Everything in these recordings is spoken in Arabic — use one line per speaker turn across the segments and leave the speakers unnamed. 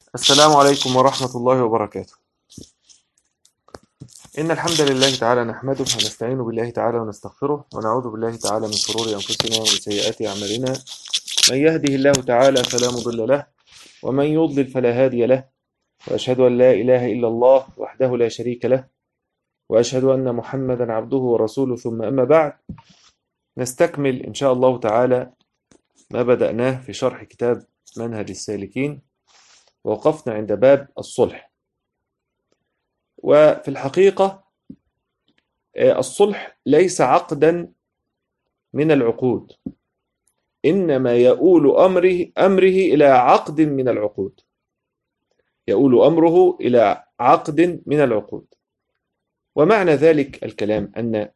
السلام عليكم ورحمة الله وبركاته. إن الحمد لله تعالى نحمده ونستعين بالله تعالى ونستغفره ونعوذ بالله تعالى من شرور أنفسنا ومن سيئات أعمالنا. من يهده الله تعالى فلا مضل له ومن يضلل فلا هادي له، وأشهد أن لا إله إلا الله وحده لا شريك له، وأشهد أن محمدا عبده ورسوله. ثم أما بعد، نستكمل إن شاء الله تعالى ما بدأناه في شرح كتاب منهج السالكين، ووقفنا عند باب الصلح. وفي الحقيقة الصلح ليس عقدا من العقود، إنما يؤول أمره إلى عقد من العقود، يؤول أمره إلى عقد من العقود. ومعنى ذلك الكلام أن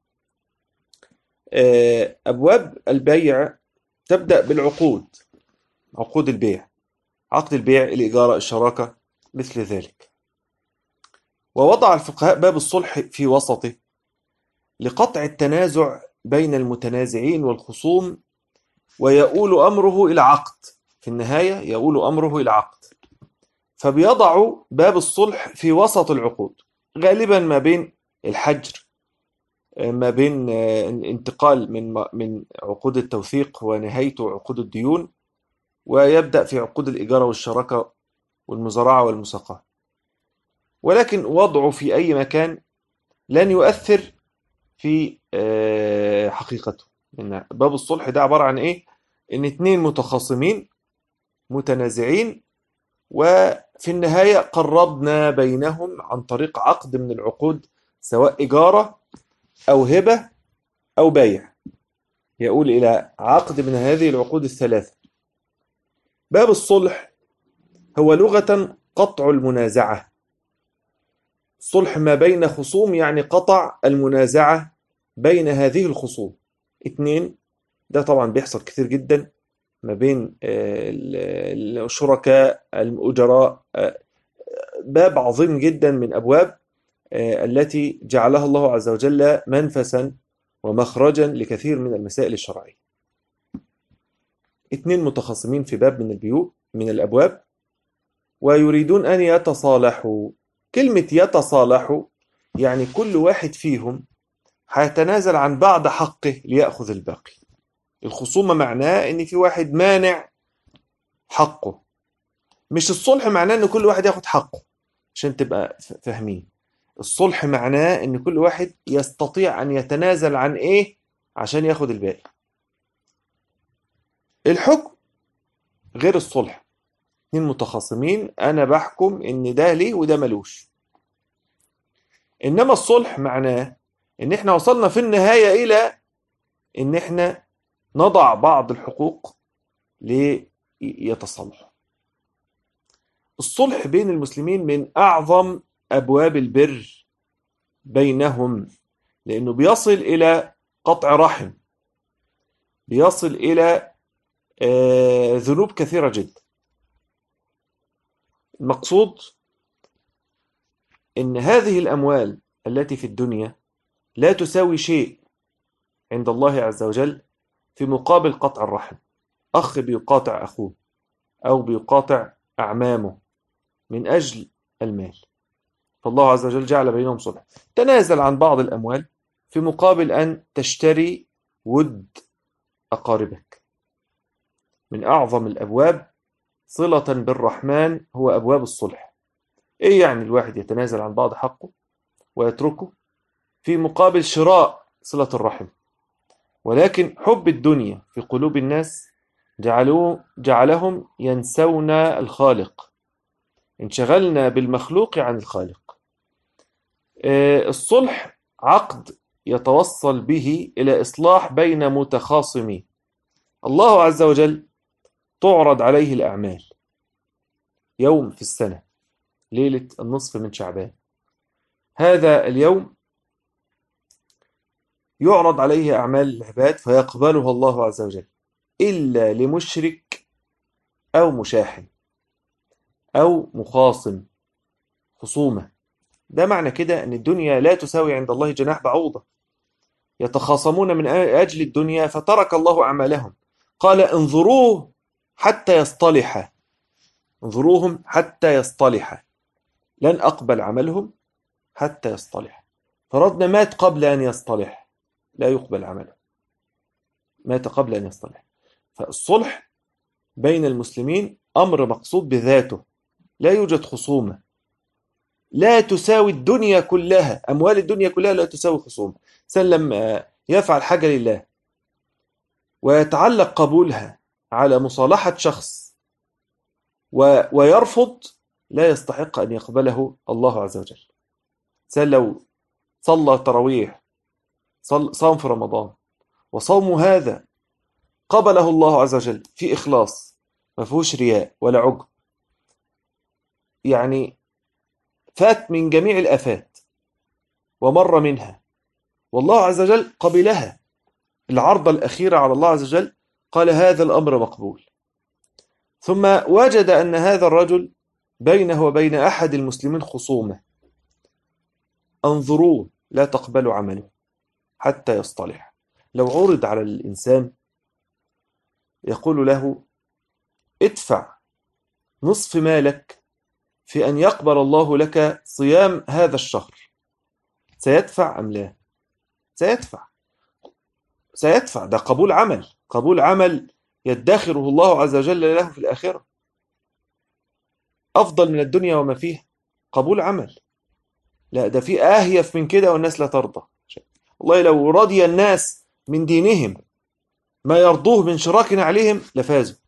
أبواب البيع تبدأ بالعقود، عقود البيع، عقد البيع، الإجارة، الشراكة، مثل ذلك. ووضع الفقهاء باب الصلح في وسطه لقطع التنازع بين المتنازعين والخصوم، ويؤول أمره إلى عقد، في النهاية يؤول أمره إلى عقد. فبيضع باب الصلح في وسط العقود، غالبا ما بين الحجر، ما بين انتقال من عقود التوثيق ونهايته عقود الديون، ويبدأ في عقود الإجارة والشراكة والمزارعة والمساقاة. ولكن وضعه في أي مكان لن يؤثر في حقيقته. إن باب الصلح ده عبارة عن إيه؟ إن اتنين متخاصمين متنازعين، وفي النهاية قربنا بينهم عن طريق عقد من العقود، سواء إجارة أو هبة أو بيع، يؤول إلى عقد من هذه العقود الثلاثة. باب الصلح هو لغة قطع المنازعة، صلح ما بين خصوم، يعني قطع المنازعة بين هذه الخصوم اتنين. ده طبعا بيحصل كثير جدا ما بين الشركاء، الأجراء. باب عظيم جدا من أبواب التي جعلها الله عز وجل منفسا ومخرجا لكثير من المسائل الشرعية. اتنين متخاصمين في باب من البيوت من الأبواب، ويريدون أن يتصالحوا. كلمة يتصالحوا يعني كل واحد فيهم هيتنازل عن بعض حقه ليأخذ الباقي. الخصومة معناه إن في واحد مانع حقه، مش الصلح معناه إن كل واحد ياخد حقه. عشان تبقى فاهمين، الصلح معناه إن كل واحد يستطيع أن يتنازل عن إيه عشان ياخد الباقي. الحكم غير الصلح، اتنين متخاصمين أنا بحكم إن ده ليه وده ملوش. إنما الصلح معناه إن إحنا وصلنا في النهاية إلى إن إحنا نضع بعض الحقوق ليتصالحوا. الصلح بين المسلمين من أعظم أبواب البر بينهم، لأنه بيصل إلى قطع رحم، بيصل إلى ذنوب كثيرة جدا. المقصود إن هذه الأموال التي في الدنيا لا تساوي شيء عند الله عز وجل في مقابل قطع الرحم. أخ بيقاطع أخوه أو بيقاطع أعمامه من أجل المال، فالله عز وجل جعل بينهم صلح. تنازل عن بعض الأموال في مقابل أن تشتري ود أقاربك. من أعظم الأبواب صلة بالرحمن هو أبواب الصلح. إيه يعني الواحد يتنازل عن بعض حقه ويتركه في مقابل شراء صلة الرحم؟ ولكن حب الدنيا في قلوب الناس جعلهم ينسون الخالق، انشغلنا بالمخلوق عن الخالق. الصلح عقد يتوصل به إلى إصلاح بين متخاصمين. الله عز وجل تعرض عليه الأعمال يوم في السنة، ليلة النصف من شعبان. هذا اليوم يعرض عليه أعمال العباد فيقبلها الله عز وجل، إلا لمشرك أو مشاحن أو مخاصم، خصومة. ده معنى كده أن الدنيا لا تساوي عند الله جناح بعوضة. يتخاصمون من أجل الدنيا فترك الله أعمالهم، قال انظروه حتى يصطلح. انظروهم حتى يصطلح، لن أقبل عملهم حتى يصطلح. فرضنا مات قبل أن يصطلح، لا يقبل عمله، مات قبل أن يصطلح. فالصلح بين المسلمين أمر مقصود بذاته، لا يوجد خصومة، لا تساوي الدنيا كلها، أموال الدنيا كلها لا تساوي خصومة. سلم يفعل حاجة لله ويتعلق قبولها على مصالحة شخص ويرفض، لا يستحق أن يقبله الله عز وجل. لو صلى تراويح، صام في رمضان، وصوم هذا قبله الله عز وجل في إخلاص، ما فيهوش رياء ولا عجب، يعني فات من جميع الآفات ومر منها، والله عز وجل قبلها. العرضة الأخيرة على الله عز وجل قال هذا الأمر مقبول. ثم وجد أن هذا الرجل بينه وبين أحد المسلمين خصومة، انظروه لا تقبلوا عمله حتى يصطلح. لو عرض على الإنسان يقول له ادفع نصف مالك في أن يقبل الله لك صيام هذا الشهر، سيدفع أم لا؟ سيدفع، سيدفع. ده قبول عمل، قبول عمل يدخره الله عز وجل له في الآخرة، أفضل من الدنيا وما فيها. قبول عمل، لا ده في أهيف من كده والناس لا ترضى. والله لو رضي الناس من دينهم ما يرضوه من شراك عليهم لفازوا.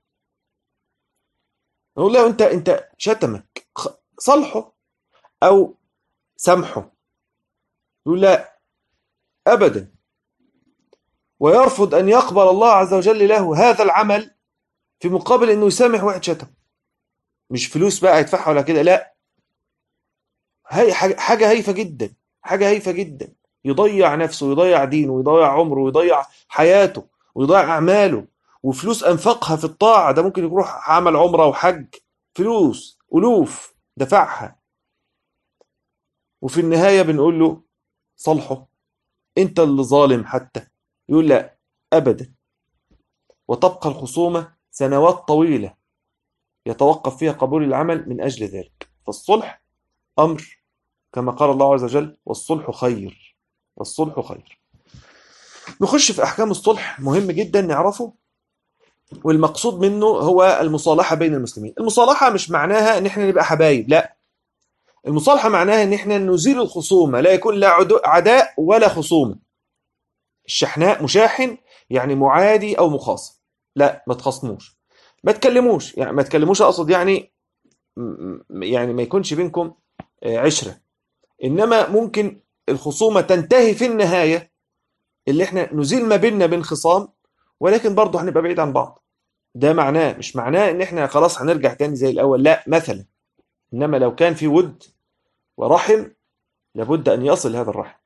نقول له انت شتمك، صلحه او سامحه. يقول لا ابدا، ويرفض ان يقبل الله عز وجل له هذا العمل في مقابل انه يسامح واحد شتم. مش فلوس بقى يدفعها ولا كده، لا، هي حاجه هايفه جدا، حاجه هايفه جدا. يضيع نفسه ويضيع دينه ويضيع عمره ويضيع حياته ويضيع اعماله وفلوس انفقها في الطاعه. ده ممكن يروح عمل عمره وحج، فلوس الوف دفعها، وفي النهايه بنقول له صلحه، انت اللي ظالم حتى. يقول لا ابدا، وتبقى الخصومه سنوات طويله يتوقف فيها قبول العمل من اجل ذلك. فالصلح امر كما قال الله عز وجل والصلح خير، والصلح خير. نخش في احكام الصلح، مهم جدا نعرفه، والمقصود منه هو المصالحه بين المسلمين. المصالحه مش معناها ان احنا نبقى حبايب، لا، المصالحه معناها ان احنا نزيل الخصومه، لا يكون لا عداء ولا خصومه. الشحناء مشاحن يعني معادي او مخاصم، لا ما تخاصموش، ما تكلموش، يعني ما تكلموش اقصد يعني يعني ما يكونش بينكم عشره، انما ممكن الخصومه تنتهي في النهايه اللي احنا نزيل ما بيننا بين خصام، ولكن برضه هنبقى بعيد عن بعض. ده معناه، مش معناه ان احنا خلاص هنرجع تاني زي الاول، لا مثلا، انما لو كان في ود ورحم لابد ان يصل هذا الرحم.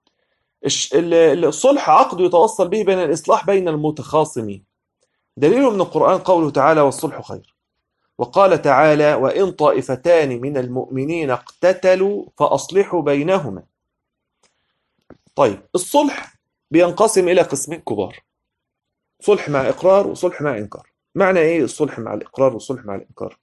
الصلح عقد يتوصل به بين الاصلاح بين المتخاصمين. دليله من القرآن قوله تعالى والصلح خير، وقال تعالى وإن طائفتان من المؤمنين اقتتلوا فأصلحوا بينهما. طيب الصلح بينقسم إلى قسمين كبار، صلح مع إقرار وصلح مع إنكار. معنى إيه الصلح مع الإقرار والصلح مع الإنكار؟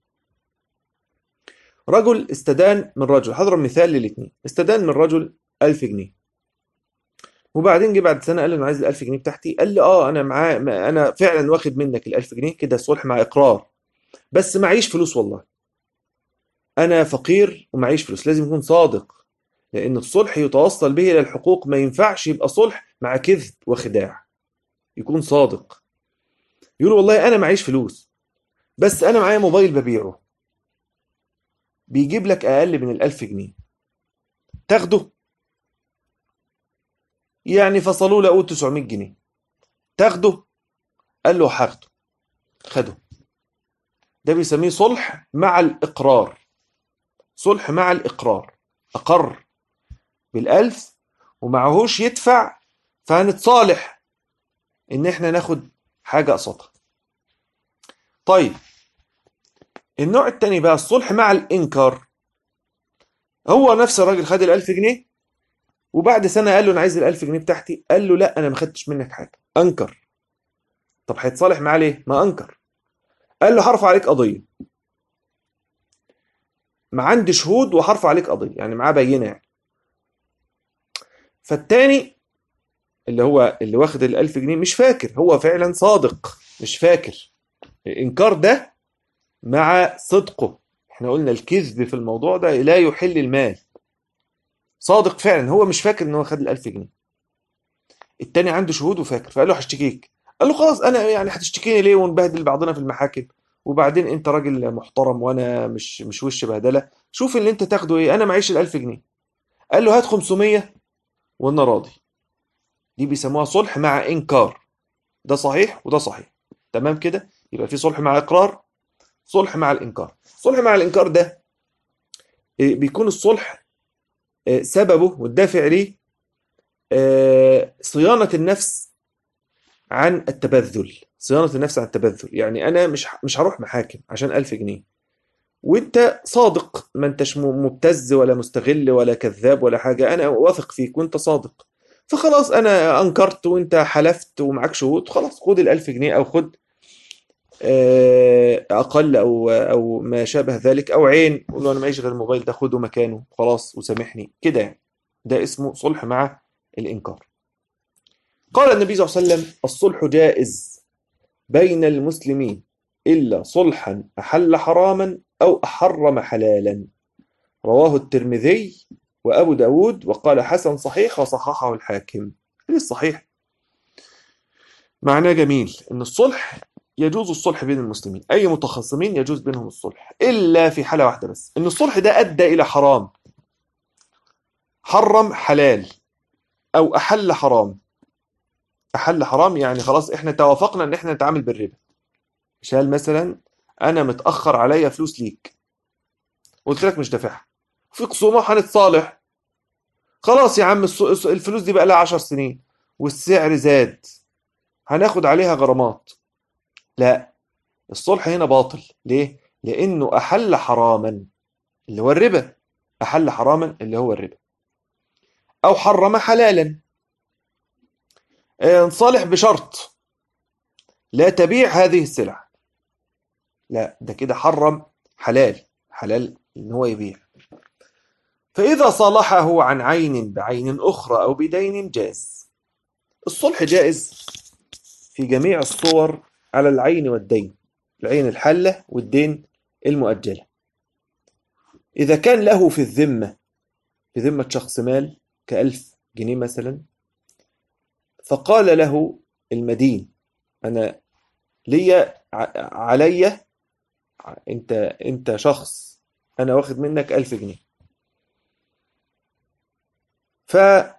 رجل استدان من رجل، هضرب مثال للاثنين، استدان من رجل 1000 جنيه، وبعدين جه بعد سنة قال له أنا عايز ال1000 جنيه بتاعتي. قال لي أنا معاه، أنا فعلا واخد منك ال1000 جنيه، كده صلح مع إقرار، بس معيش فلوس والله، أنا فقير ومعيش فلوس. لازم يكون صادق، لأن الصلح يتوصل به إلى الحقوق، ما ينفعش يبقى صلح مع كذب وخداع، يكون صادق. يقول والله أنا معيش فلوس، بس أنا معايا موبايل ببيعه بيجيب لك أقل من ال1000 جنيه، تاخده؟ يعني فصلوا له أقول 900 جنيه، تاخده؟ قال له هاخده، خده. ده بيسميه صلح مع الإقرار، صلح مع الإقرار، أقر بال1000 ومعهوش يدفع، فهنتصالح إن إحنا ناخد حاجة قصادها. طيب النوع التاني بقى الصلح مع الإنكار. هو نفس الراجل خد ال1000 جنيه، وبعد سنة قال له أنا عايز ال1000 جنيه بتاعتي، قال له لا أنا ما خدتش منك حاجة، أنكر. طب هيتصالح معاه ليه؟ ما أنكر. قال له هرفع عليك قضية، ما عندي شهود وهرفع عليك قضيه، يعني معاه بينه يعني. فالتاني اللي هو اللي واخد ال1000 جنيه مش فاكر، هو فعلا صادق مش فاكر. الانكار ده مع صدقه، احنا قلنا الكذب في الموضوع ده لا يحل المال. صادق فعلا، هو مش فاكر ان هو خد ال1000 جنيه. التاني عنده شهود وفاكر، فقال له هشتكيك. قال له خلاص، انا يعني هتشتكيني ليه ونبهدل بعضنا في المحاكم؟ وبعدين انت راجل محترم وانا مش وش بهدله، شوف اللي انت تاخده ايه، انا معيش ال1000 جنيه. قال له هات 500 وانا راضي. دي بيسموها صلح مع انكار، ده صحيح وده صحيح. تمام كده، يبقى في صلح مع اقرار، صلح مع الانكار. صلح مع الانكار ده بيكون الصلح سببه والدافع ليه صيانة النفس عن التبذل. صيانة النفس عن التبذل، يعني أنا مش هروح محاكم عشان 1000 جنيه، وأنت صادق، ما أنتش مبتز ولا مستغل ولا كذاب ولا حاجة، أنا واثق فيك وأنت صادق. فخلاص أنا أنكرت وأنت حلفت ومعاك شهود، خلاص خد ال1000 جنيه، أو خد أقل أو ما شابه ذلك، أو عين، قول له أنا معيش غير الموبايل ده، خده مكانه خلاص وسامحني كده يعني. ده اسمه صلح مع الإنكار. قال النبي صلى الله عليه وسلم: الصلح جائز بين المسلمين إلا صلحا أحل حراما أو أحرم حلالا. رواه الترمذي وأبو داود وقال حسن صحيح وصححه الحاكم. إيه الصحيح؟ معناه جميل، إن الصلح يجوز الصلح بين المسلمين، أي متخاصمين يجوز بينهم الصلح، إلا في حالة واحدة بس، إن الصلح ده أدى إلى حرام، حرم حلال أو أحل حرام. أحل حرام يعني خلاص إحنا توافقنا إن إحنا نتعامل بالربا. مثال مثلا، انا متاخر عليا فلوس ليك، قلت لك مش دافعها، في خصومه وهنتصالح. خلاص يا عم، الفلوس دي بقى لها 10 سنين والسعر زاد، هناخد عليها غرامات. لا، الصلح هنا باطل. ليه؟ لانه احل حراما اللي هو الربا، احل حراما اللي هو الربا، او حرم حلالا. نصالح بشرط لا تبيع هذه السلع، لا ده كده حرم حلال، حلال ان هو يبيع. فإذا صالحه عن عين بعين أخرى أو بدين جاز. الصلح جائز في جميع الصور على العين والدين، العين الحلة والدين المؤجلة. إذا كان له في الذمة، في ذمة شخص مال ك1000 جنيه مثلا، فقال له المدين: أنا ليا عليا، أنت شخص أنا واخد منك 1000 جنيه. فقال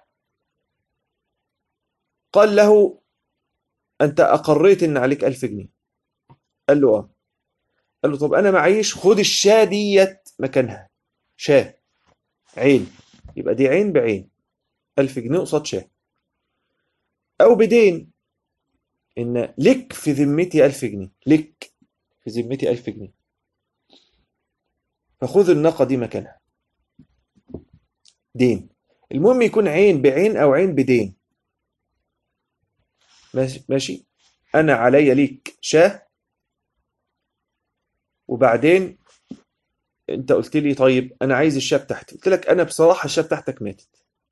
له: أنت أقريت إن عليك 1000 جنيه. قال له آه. قال له طب أنا معيش، خد الشاة ديت مكانها، شاة عين، يبقى دي عين بعين، 1000 جنيه قصاد شاة. أو بدين، إن لك في ذمتي 1000 جنيه، لك في ذمتي 1000 جنيه، فخذ الناقة دي مكانها. دين، المهم يكون عين بعين أو عين بدين. ماشي ماشي، أنا عليا ليك شاة، وبعدين أنت قلت لي طيب أنا عايز الشاة بتاعتي، قلت لك أنا بصراحة الشاة بتاعتك ماتت،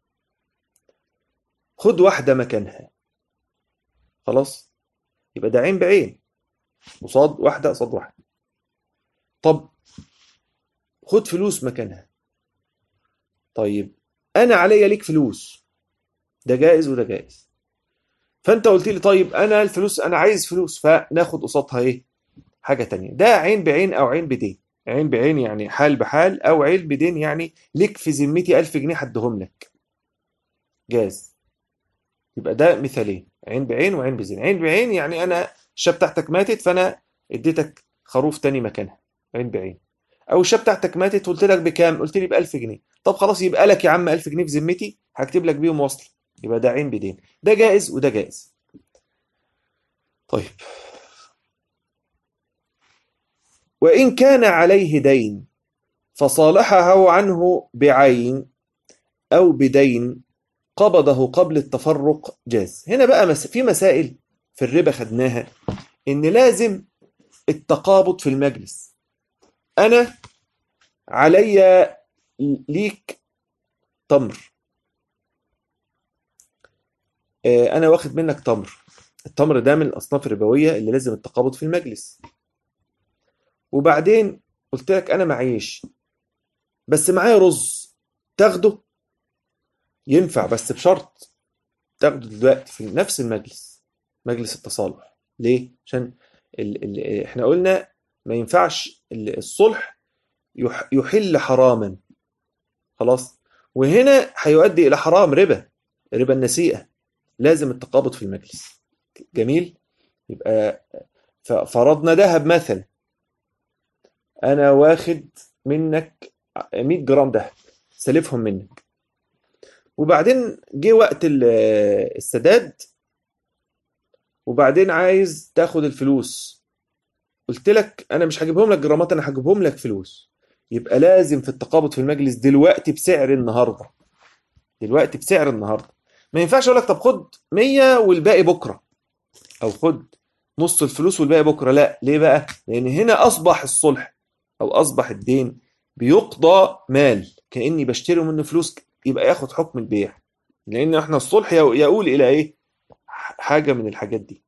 خد واحدة مكانها. خلاص، يبقى ده عين بعين قصاد واحدة قصاد واحدة. طب خد فلوس مكانها. طيب أنا عليا ليك فلوس، ده جائز وده جائز. فأنت قلت لي طيب أنا الفلوس، أنا عايز فلوس، فناخد قصادها إيه؟ حاجة تانية. ده عين بعين أو عين بدين. عين بعين يعني حال بحال، أو عين بدين يعني ليك في ذمتي 1000 جنيه هديهم لك، جاز. يبقى ده مثالين، عين بعين وعين بدين. عين بعين يعني أنا الشاب بتاعتك ماتت فأنا اديتك خروف تاني مكانها، عين بعين. أو الشاب بتاعتك ماتت قلت لك بكام؟ قلت لي ب1000 جنيه. طب خلاص يبقى لك يا عم 1000 جنيه في ذمتي، هكتب لك بيهم وصل. يبقى ده عين بدين، ده جائز وده جائز. طيب، وإن كان عليه دين فصالحه عنه بعين أو بدين قبضه قبل التفرق، جاز. هنا بقى في مسائل في الربا خدناها، إن لازم التقابض في المجلس. أنا عليا ليك تمر، انا واخد منك تمر. التمر ده من الاصناف الربويه اللي لازم التقابض في المجلس. وبعدين قلت لك انا معيش بس معايا رز، تاخده؟ ينفع بس بشرط تاخده دلوقتي في نفس المجلس، مجلس التصالح. ليه؟ عشان احنا قلنا ما ينفعش الصلح يحل حراما، خلاص، وهنا هيؤدي الى حرام، ربا النسيئة. لازم التقابض في المجلس. جميل. يبقى فرضنا ذهب مثلا، انا واخد منك 100 جرام ذهب، سلفهم منك، وبعدين جه وقت السداد، وبعدين عايز تاخد الفلوس. قلت لك انا مش هجيبهم لك جرامات، انا هجيبهم لك فلوس. يبقى لازم في التقابض في المجلس دلوقتي بسعر النهارده، دلوقتي بسعر النهارده. ما ينفعش اقول لك طب خد 100 والباقي بكره، او خد نص الفلوس والباقي بكره. لا، ليه بقى؟ لان هنا اصبح الصلح او اصبح الدين بيقضى مال، كاني بشتري منه فلوس، يبقى ياخد حكم البيع. لان احنا الصلح يقول الى ايه؟ حاجه من الحاجات دي.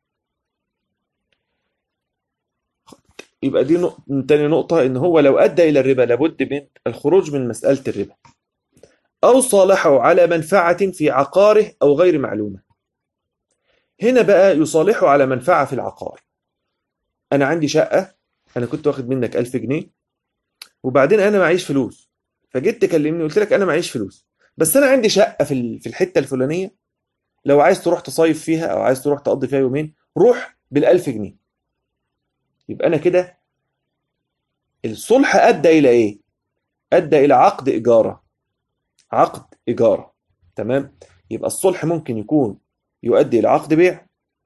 يبقى دي تاني نقطة، إن هو لو أدى إلى الربا لابد من الخروج من مسألة الربا، أو صالحه على منفعة في عقاره أو غير معلومة. هنا بقى يصالحه على منفعة في العقار. أنا عندي شقة، أنا كنت واخد منك 1000 جنيه، وبعدين أنا معيش فلوس، فجيت تكلمني قلت لك أنا معيش فلوس، بس أنا عندي شقة في الحتة الفلانية، لو عايز تروح تصيف فيها أو عايز تروح تقضي فيها يومين، روح بال1000 جنيه. يبقى أنا كده الصلح أدى إلى إيه؟ أدى إلى عقد إيجار، عقد إيجار. تمام. يبقى الصلح ممكن يكون يؤدي إلى عقد بيع،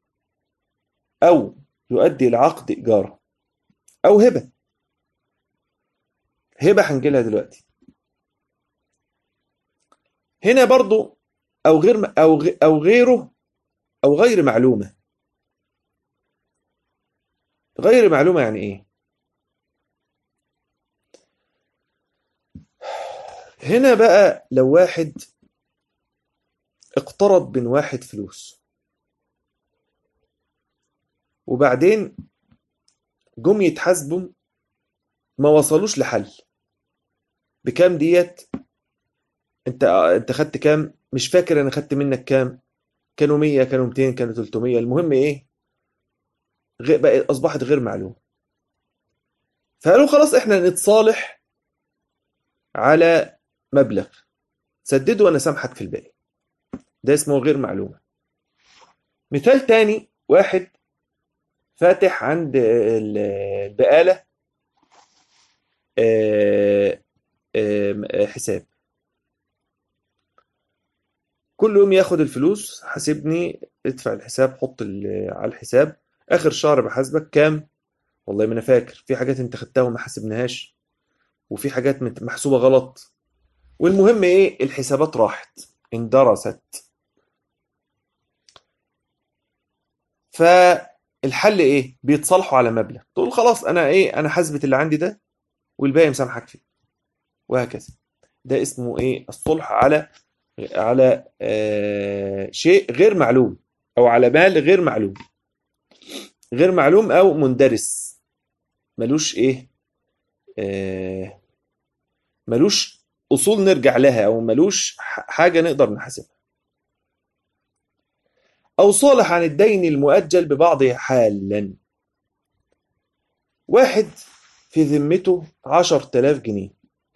أو يؤدي إلى عقد إيجار، أو هبة. هبة هنجيلها دلوقتي. هنا برضو أو غير أو غيره، أو غير معلومة. غير معلومة يعني إيه؟ هنا بقى لو واحد اقترض من واحد فلوس، وبعدين جم يتحاسبوا ما وصلوش لحل. بكام ديت؟ انت خدت كام؟ مش فاكر انا خدت منك كام. كانوا 100، كانوا 200، كانوا 300، المهم ايه؟ بقى اصبحت غير معلومه. فقالوا خلاص احنا نتصالح على مبلغ، سدده وانا سامحك في الباقي. ده اسمه غير معلومه. مثال تاني، واحد فاتح عند البقاله حساب، كل يوم ياخد الفلوس، حاسبني، ادفع الحساب، حط على الحساب، اخر شهر بحاسبك كام؟ والله ما انا فاكر، في حاجات انت خدتها وما حاسبناهاش، وفي حاجات محسوبة غلط. والمهم ايه؟ الحسابات راحت، اندرست. فالحل ايه؟ بيتصالحوا على مبلغ، تقول خلاص انا ايه، انا حاسبة اللي عندي ده والباقي مسامحك فيه، وهكذا. ده اسمه ايه؟ الصلح على شيء غير معلوم، او على مال غير معلوم. غير معلوم او مندرس، ملوش ايه، آه ملوش اصول نرجع لها، او ملوش حاجة نقدر نحاسبها. أو صالح عن الدين المؤجل ببعضه حالا. واحد في ذمته 10,000 جنيه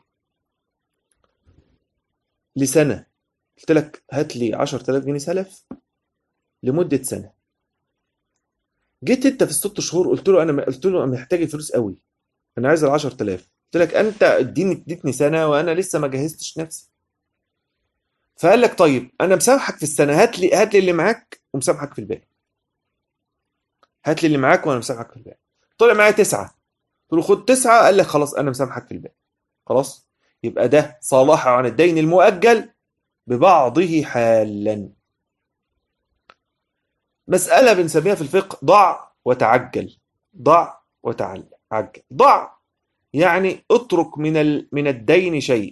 لسنة، قلت لك هات لي 10,000 جنيه سلف لمدة سنة. جيت انت في ال6 شهور قلت له انا محتاج الفلوس قوي، انا عايز ال 10,000. قلت لك انت اديتني سنة وانا لسه ما جهزتش نفسي. فقال لك طيب انا مسامحك في السنة، هات لي اللي معاك ومسامحك في الباقي. هات لي اللي معاك وانا مسامحك في الباقي. طلع معايا 9، قلت له خد 9، قال لك خلاص انا مسامحك في الباقي. خلاص. يبقى ده صالحه عن الدين المؤجل ببعضه حالا. مسألة بنسميها في الفقه ضع وتعجل. ضع وتعجل. ضع يعني اترك من الدين شيء.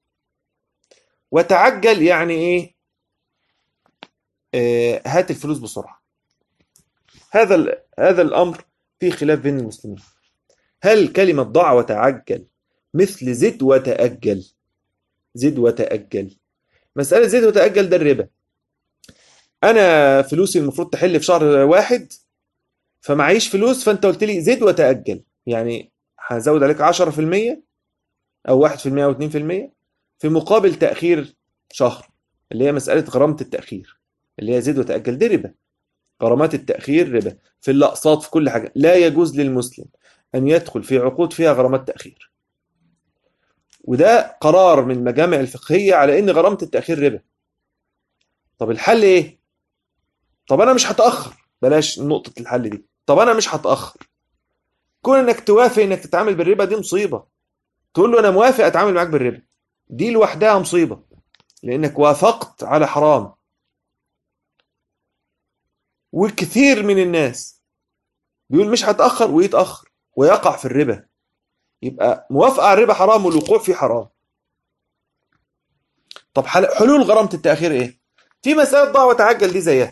وتعجل يعني ايه؟ هات الفلوس بسرعة. هذا الأمر فيه خلاف بين المسلمين. هل كلمة ضع وتعجل مثل زد وتأجل؟ زد وتأجل، مسألة زد وتأجل ده الربا. أنا فلوسي المفروض تحل في شهر واحد، فمعيش فلوس، فأنت قلت لي زد وتأجل، يعني هزود عليك 10% أو 1% أو 2% في مقابل تأخير شهر، اللي هي مسألة غرامة التأخير، اللي هي زد وتأجل، دي ربا. غرامات التأخير ربا في الأقساط، في كل حاجة. لا يجوز للمسلم أن يدخل في عقود فيها غرامات تأخير، وده قرار من المجامع الفقهية على إن غرامة التأخير ربا. طب الحل إيه؟ طب أنا مش هتأخر، بلاش نقطة الحل دي. طب أنا مش هتأخر، كون إنك توافق إنك تتعامل بالربا دي مصيبة. تقول له أنا موافق أتعامل معاك بالربا، دي لوحدها مصيبة، لأنك وافقت على حرام. وكثير من الناس بيقول مش هتأخر ويتأخر ويقع في الربا. يبقى موافقة على الربا حرام والوقوع فيه حرام. طب حلول غرامة التأخير إيه؟ في مسألة ضع وتعجل دي زيها.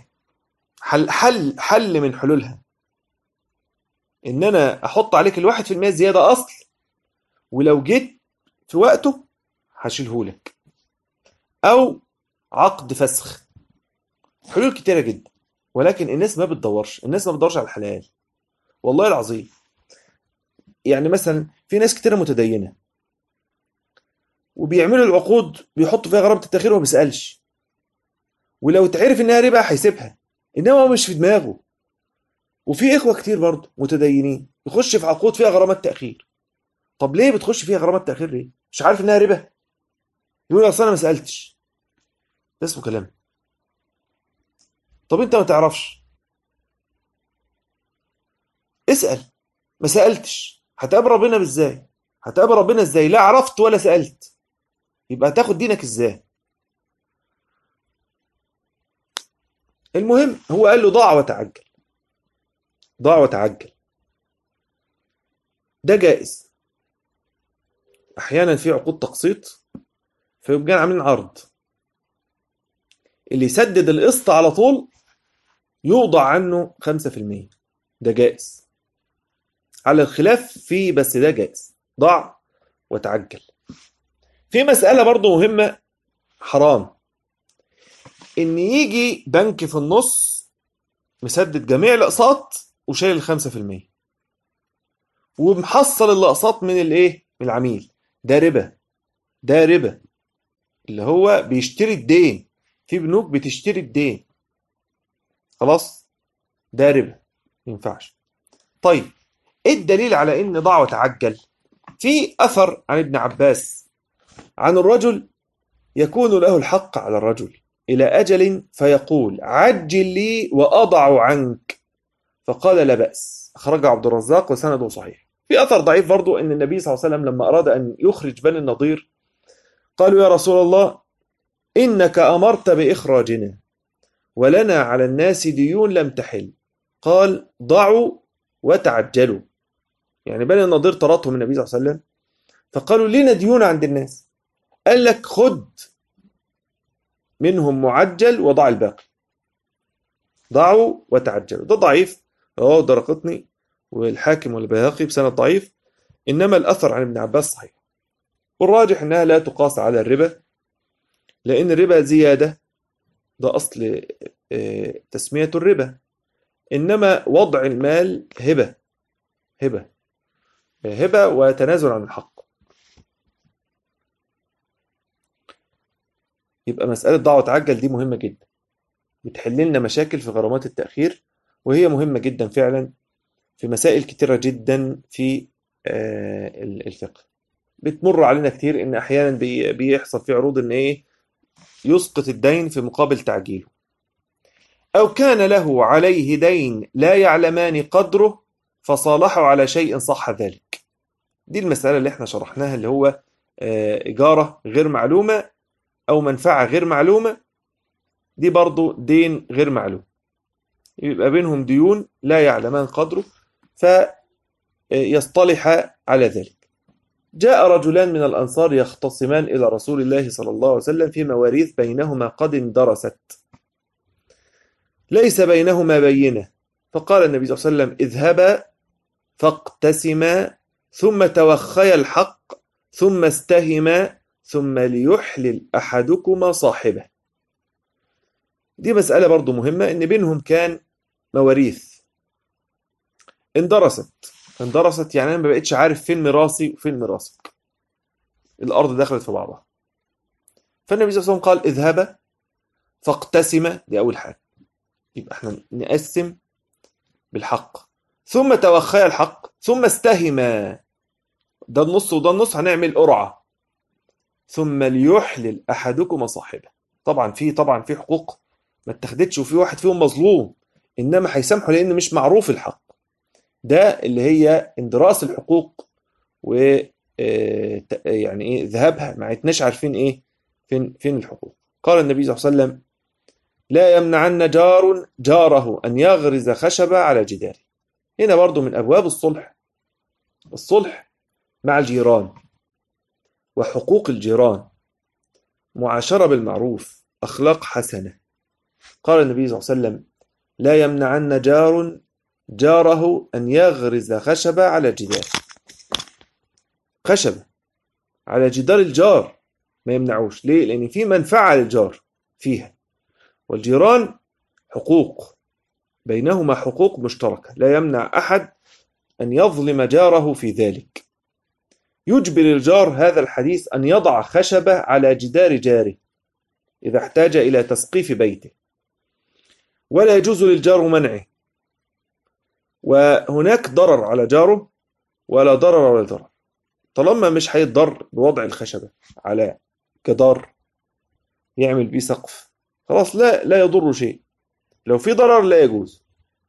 حل من حلولها إن أنا أحط عليك 1% زيادة أصل، ولو جيت في وقته هشيلهولك، أو عقد فسخ. حلول كتيرة جدا، ولكن الناس ما بتدورش على الحلال. والله العظيم. يعني مثلا في ناس كتيرة متدينة وبيعملوا العقود بيحطوا فيها غرامة التأخير وما بيسألش، ولو اتعرف انها ربا هيسيبها، انما هو مش في دماغه. وفي اخوة كتير برضه متدينين يخش في عقود فيها غرامات تأخير. طب ليه بتخش فيها غرامات تأخير ليه؟ مش عارف انها ربا؟ يقول اصل انا ما سألتش. ده اسمه كلام. طب انت ما تعرفش، اسأل. ما سألتش هتقابل ربنا ازاي؟ هتقابل ربنا ازاي لا عرفت ولا سألت؟ يبقى هتاخد دينك ازاي؟ المهم هو قال له ضاع وتعجل. ضاع وتعجل ده جائز. احيانا في عقود تقسيط، فيبقى عاملين عرض، اللي يسدد القسط على طول يوضع عنه 5%. ده جائز على الخلاف فيه، بس ده جائز. ضع وتعجل. في مسألة برضو مهمة، حرام ان يجي بنك في النص مسدد جميع الاقساط وشايل 5%، ومحصل الاقساط من الايه؟ من العميل. ده ربا. ده ربا، اللي هو بيشتري الدين. في بنوك بتشتري الدين، خلاص، ده ربا، ما ينفعش. طيب ايه الدليل على ان ضاع وتعجل؟ في اثر عن ابن عباس عن الرجل يكون له الحق على الرجل الى اجل فيقول عجل لي واضع عنك، فقال لا باس. اخرجه عبد الرزاق وسنده صحيح. في اثر ضعيف برضو ان النبي صلى الله عليه وسلم لما اراد ان يخرج بني النضير قالوا يا رسول الله انك امرت باخراجنا ولنا على الناس ديون لم تحل. قال ضعوا وتعجلوا. يعني بني النضير طردهم النبي صلى الله عليه وسلم، فقالوا لنا ديون عند الناس. قال لك خد منهم معجل وضع الباقي. ضعوا وتعجلوا. ده ضعيف، رواه الدرقطني والحاكم والبيهقي بسند ضعيف، انما الاثر عن ابن عباس صحيح. والراجح انها لا تقاس على الربا، لان الربا زياده، ده اصل تسميه الربا. انما وضع المال هبه. هبه هبه وتنازل عن الحق. يبقى مساله ضع وتعجل دي مهمه جدا، بتحل لنا مشاكل في غرامات التاخير، وهي مهمه جدا فعلا في مسائل كتيرة جدا في الفقه. بتمر علينا كتير ان احيانا بيحصل في عروض ان ايه؟ يسقط الدين في مقابل تعجيله، او كان له عليه دين لا يعلمان قدره فصالحوا على شيء صح ذلك. دي المسألة اللي احنا شرحناها، اللي هو إجارة غير معلومة أو منفعة غير معلومة. دي برضو دين غير معلوم، يبقى بينهم ديون لا يعلمان قدره فيصطلح على ذلك. جاء رجلان من الأنصار يختصمان إلى رسول الله صلى الله عليه وسلم في مواريث بينهما قد اندرست ليس بينهما بينة، فقال النبي صلى الله عليه وسلم اذهبا فاقتسما ثم توخيا الحق ثم استهما ثم ليحلل أحدكما صاحبه. دي مسألة برضو مهمة، إن بينهم كان مواريث اندرست يعني أنا ما بقتش عارف فين ميراثي وفين ميراثك، الأرض دخلت في بعضها. فالنبي صلى الله عليه وسلم قال اذهبا فاقتسما، دي أول حاجة، يبقى احنا نقسم بالحق، ثم توخيا الحق ثم استهما، ده النص وده النص، هنعمل قرعة، ثم ليحلل أحدكما صاحبه. طبعا في حقوق ما اتخدتش وفي واحد فيهم مظلوم، إنما هيسامحوا لأن مش معروف الحق، ده اللي هي اندراس الحقوق و يعني ايه ذهابها، ما عدناش عارفين ايه فين الحقوق. قال النبي صلى الله عليه وسلم لا يمنعن جار جاره أن يغرز خشبة على جداره. هنا برضو من أبواب الصلح مع الجيران وحقوق الجيران، معاشرة بالمعروف، أخلاق حسنة. قال النبي صلى الله عليه وسلم لا يمنعن جار جاره أن يغرز خشبة على جداره، خشبة على جدار الجار ما يمنعوش. ليه؟ لأن في منفعة للجار فيها، والجيران حقوق بينهما حقوق مشتركة، لا يمنع أحد أن يظلم جاره في ذلك. يجبر الجار هذا الحديث أن يضع خشبة على جدار جاره إذا احتاج إلى تسقيف بيته، ولا يجوز للجار منعه، وهناك ضرر على جاره ولا ضرر ولا ضرر، طالما مش هيتضر بوضع الخشبة على جدار يعمل بيه سقف، خلاص لا يضر شيء. لو في ضرر لا يجوز.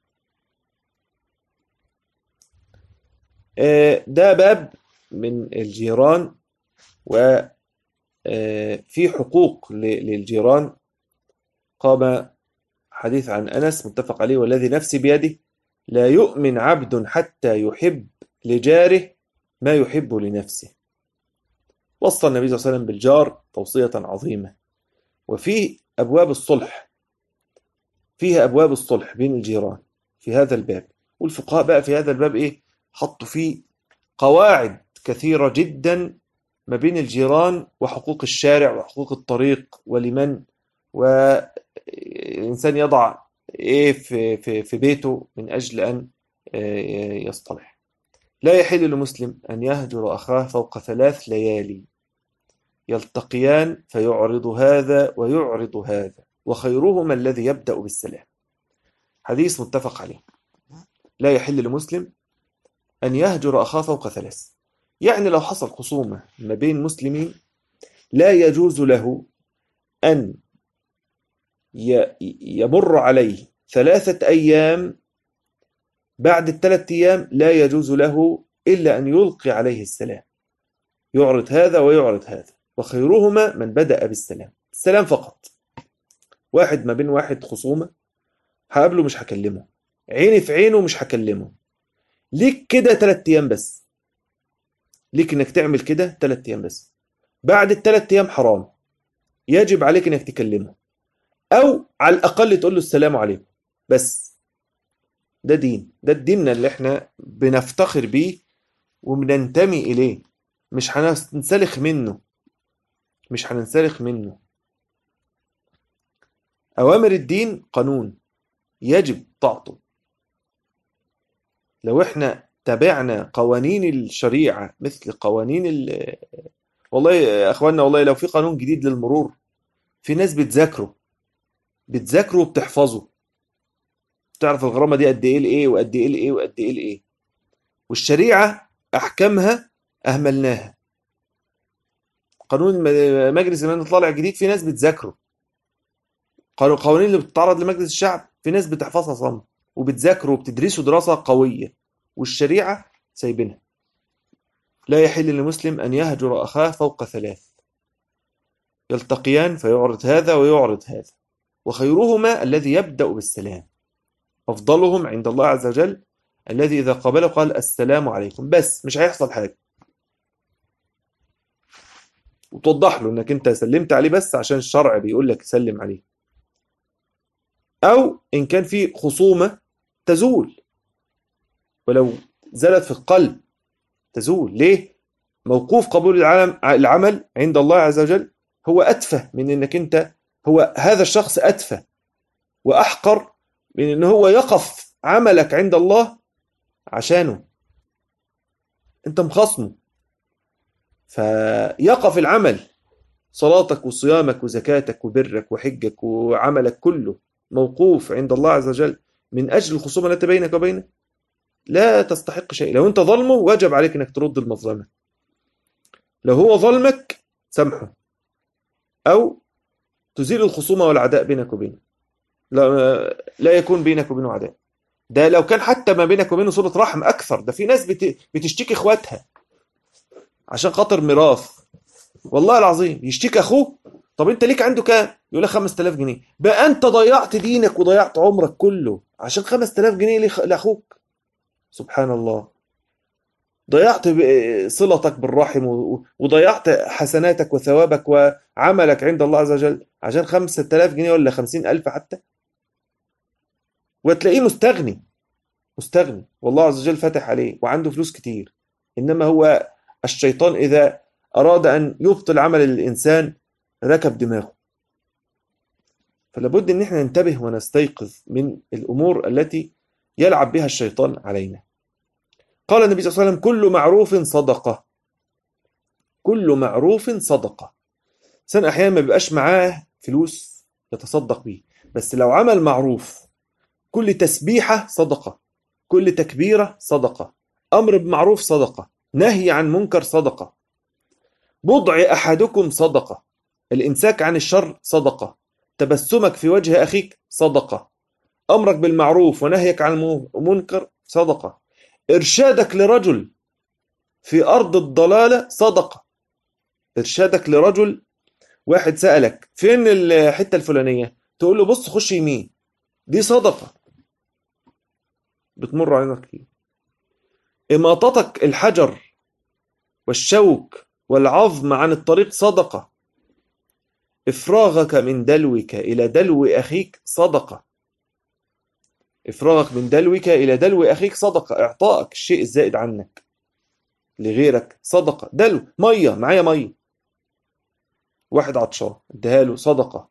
ده باب من الجيران، وفي حقوق للجيران. قام حديث عن أنس متفق عليه والذي نفسي بيده لا يؤمن عبد حتى يحب لجاره ما يحب لنفسه. وصى النبي صلى الله عليه وسلم بالجار توصية عظيمة. وفي أبواب الصلح، فيها أبواب الصلح بين الجيران في هذا الباب، والفقهاء بقى في هذا الباب إيه حطوا فيه قواعد كثيرة جدا ما بين الجيران وحقوق الشارع وحقوق الطريق ولمن، والإنسان يضع إيه في بيته من أجل أن يصطلح. لا يحل لمسلم أن يهجر أخاه فوق 3 ليالي يلتقيان فيعرض هذا ويعرض هذا وخيرهما الذي يبدأ بالسلام. حديث متفق عليه. لا يحل لمسلم أن يهجر أخاه فوق 3، يعني لو حصل خصومة ما بين مسلمين لا يجوز له أن يمر عليه 3 أيام، بعد ال3 أيام لا يجوز له إلا أن يلقي عليه السلام، يعرض هذا ويعرض هذا، وخيرهما من بدأ بالسلام. السلام فقط. واحد ما بين واحد خصومة، هقابله مش هكلمه، عيني في عينه مش هكلمه، ليك كده 3 أيام بس، ليك انك تعمل كده 3 أيام بس، بعد ال3 أيام حرام، يجب عليك انك تكلمه، او على الاقل تقول له السلام عليكم بس. ده دين، ده الدين اللي احنا بنفتخر بيه وبننتمي اليه، مش هننسلخ منه، مش هننسلخ منه. اوامر الدين قانون يجب طاعته. لو احنا تابعنا قوانين الشريعة مثل قوانين والله يا اخوانا، والله لو في قانون جديد للمرور، في ناس بتذاكره وبتحفظه، تعرف الغرامة دي قد ايه لايه وقد ايه لايه وقد ايه لايه، والشريعة احكامها اهملناها. قانون مجلس الامام طالع جديد، في ناس بتذاكره. قوانين اللي بتتعرض لمجلس الشعب في ناس بتحفظها صم وبتذاكره وبتدرسه دراسة قوية، والشريعة سايبينها. لا يحل للمسلم أن يهجر أخاه فوق 3 يلتقيان فيعرض هذا ويعرض هذا، وخيرهما الذي يبدأ بالسلام، أفضلهم عند الله عز وجل الذي إذا قابله قال السلام عليكم، بس مش هيحصل حاجة. وتوضح له انك انت سلمت عليه بس عشان الشرع بيقول لك سلم عليه. او ان كان في خصومة تزول، ولو زالت في القلب تزول. ليه؟ موقوف قبول العمل عند الله عز وجل هو أتفه من انك انت، هو هذا الشخص أتفه وأحقر من ان هو يقف عملك عند الله عشانه، انت مخصمه، فيقف العمل، صلاتك وصيامك وزكاتك وبرك وحجك وعملك كله موقوف عند الله عز وجل من أجل الخصومة التي بينك وبينه، لا تستحق شيء. لو أنت ظلمه واجب عليك أنك ترد المظلمة، لو هو ظلمك سامحه، أو تزيل الخصومة والعداء بينك وبينه، لا يكون بينك وبينه عداء. ده لو كان حتى ما بينك وبينه صلة رحم أكثر، ده في ناس بتشتكي إخواتها عشان خاطر ميراث، والله العظيم يشتكي أخوه. طب أنت ليك عنده كام؟ يقول لك 5000 جنيه. بقى أنت ضيعت دينك وضيعت عمرك كله عشان 5000 جنيه لأخوك؟ سبحان الله. ضيعت صلتك بالرحم وضيعت حسناتك وثوابك وعملك عند الله عز وجل عشان 5000 جنيه ولا 50,000 حتى. وتلاقيه مستغني، مستغني والله عز وجل فاتح عليه وعنده فلوس كتير، إنما هو الشيطان إذا أراد أن يبطل عمل الإنسان ركب دماغه. فلابد أن احنا ننتبه ونستيقظ من الأمور التي يلعب بها الشيطان علينا. قال النبي صلى الله عليه وسلم: كل معروف صدقة. كل معروف صدقة. إنسان أحيانا ما بيبقاش معاه فلوس يتصدق بيه، بس لو عمل معروف، كل تسبيحة صدقة، كل تكبيرة صدقة، أمر بمعروف صدقة، نهي عن منكر صدقة، بضع أحدكم صدقة، الإمساك عن الشر صدقة، تبسمك في وجه أخيك صدقة، أمرك بالمعروف ونهيك عن المنكر صدقة، إرشادك لرجل في أرض الضلالة صدقة. إرشادك لرجل، واحد سألك فين الحتة الفلانية، تقول له بص خش يمين، دي صدقة بتمر علينا كتير. إماطتك الحجر والشوك والعظم عن الطريق صدقة. إفراغك من دلوك إلى دلو أخيك صدقة. إفراغك من دلوك إلى دلو أخيك صدقة. إعطائك الشيء الزائد عنك لغيرك صدقة. دلو مية، معايا مية، واحد عطشان اديها له صدقة.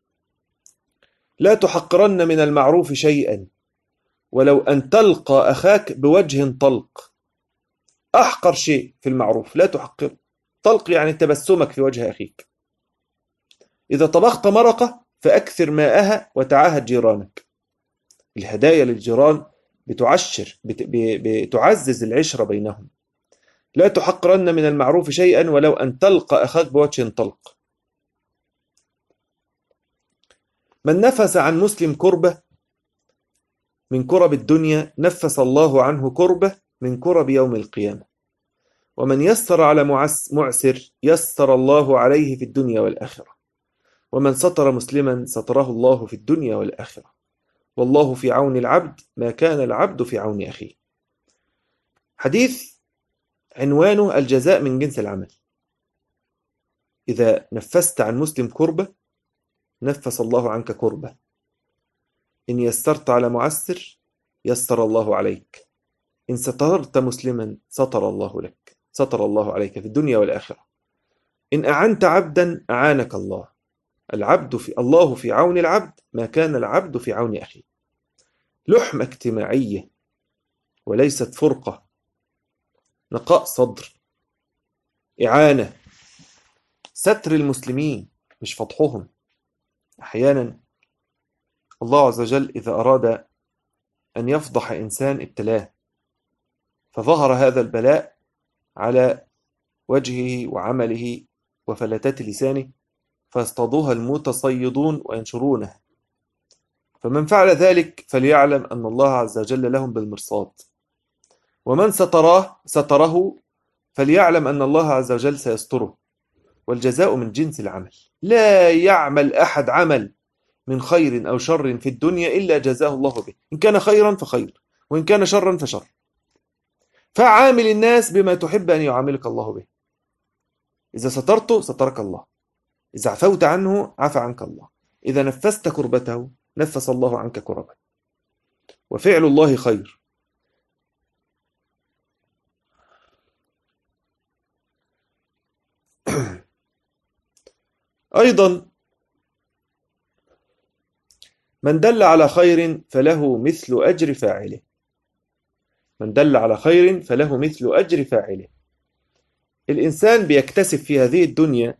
لا تحقرن من المعروف شيئا ولو أن تلقى أخاك بوجه طلق. أحقر شيء في المعروف لا تحقره. طلق يعني تبسمك في وجه أخيك. إذا طبخت مرقة فأكثر ماءها وتعاهد جيرانك. الهدايا للجيران بتعزز العشرة بينهم. لا تحقرن من المعروف شيئا ولو أن تلقى أخاك بوجه طلق. من نفس عن مسلم كربة من كرب الدنيا نفس الله عنه كربة من كرب يوم القيامة. ومن يسر على معسر يسر الله عليه في الدنيا والآخرة. ومن ستر مسلما ستره الله في الدنيا والآخرة. والله في عون العبد ما كان العبد في عون أخيه. حديث عنوانه الجزاء من جنس العمل. إذا نفست عن مسلم كربة نفس الله عنك كربة. إن يسرت على معسر يسر الله عليك. إن سترت مسلما ستر الله لك، ستر الله عليك في الدنيا والآخرة. إن أعنت عبدا أعانك الله. الله في عون العبد ما كان العبد في عون أخيه. لحمة اجتماعية وليست فرقة. نقاء صدر، إعانة، ستر المسلمين مش فضحهم. أحيانا الله عز وجل إذا أراد أن يفضح إنسان ابتلاه، فظهر هذا البلاء على وجهه وعمله وفلتات لسانه، فيصطادوها المتصيدون وينشرونه. فمن فعل ذلك فليعلم أن الله عز وجل لهم بالمرصاد. ومن ستره فليعلم أن الله عز وجل سيستره. والجزاء من جنس العمل. لا يعمل أحد عمل من خير أو شر في الدنيا إلا جزاه الله به. إن كان خيرا فخير، وإن كان شرا فشر. فعامل الناس بما تحب أن يعاملك الله به. إذا سترته سترك الله، إذا عفوت عنه عفى عنك الله، إذا نفست كربته نفس الله عنك كربته. وفعل الله خير. أيضا من دل على خير فله مثل أجر فاعله. من دل على خير فله مثل أجر فاعله. الإنسان بيكتسب في هذه الدنيا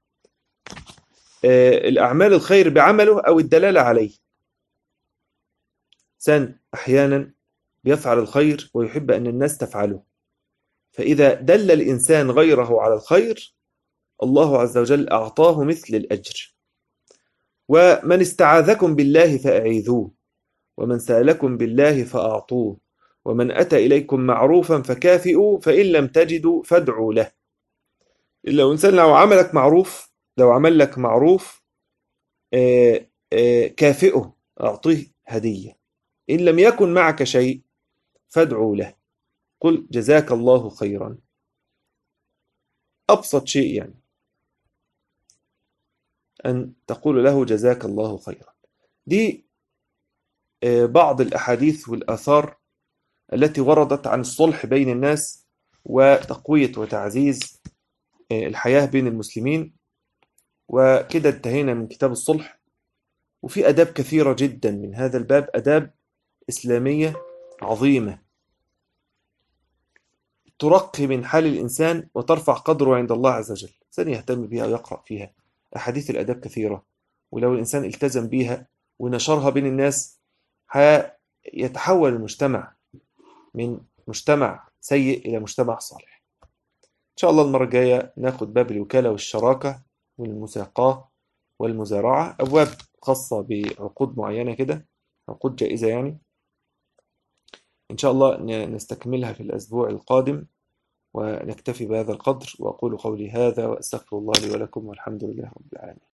الأعمال الخير بعمله أو الدلالة عليه. إنسان أحيانا بيفعل الخير ويحب أن الناس تفعله، فإذا دل الإنسان غيره على الخير الله عز وجل أعطاه مثل الأجر. ومن استعاذكم بالله فأعيذوه، ومن سألكم بالله فأعطوه، ومن أتى إليكم معروفا فكافئوا، فإن لم تجدوا فادعوا له. لو إنسان لو عملك معروف، لو عمل لك معروف كافئه، أعطيه هدية. إن لم يكن معك شيء فادعوا له، قل جزاك الله خيرا. أبسط شيء يعني أن تقول له جزاك الله خيرا. دي بعض الأحاديث والآثار التي وردت عن الصلح بين الناس وتقوية وتعزيز الحياة بين المسلمين. وكده انتهينا من كتاب الصلح. وفي آداب كثيرة جدا من هذا الباب، آداب إسلامية عظيمة ترقي من حال الإنسان وترفع قدره عند الله عز وجل. الإنسان يهتم بها ويقرأ فيها. أحاديث الآداب كثيرة، ولو الإنسان التزم بها ونشرها بين الناس يتحول المجتمع من مجتمع سيء إلى مجتمع صالح. إن شاء الله المرة الجاية ناخد باب الوكالة والشراكة والمساقاة والمزارعة، أبواب خاصة بعقود معينة كده، عقود جائزة يعني. إن شاء الله نستكملها في الأسبوع القادم، ونكتفي بهذا القدر. وأقول قولي هذا وأستغفر الله لي ولكم، والحمد لله رب العالمين.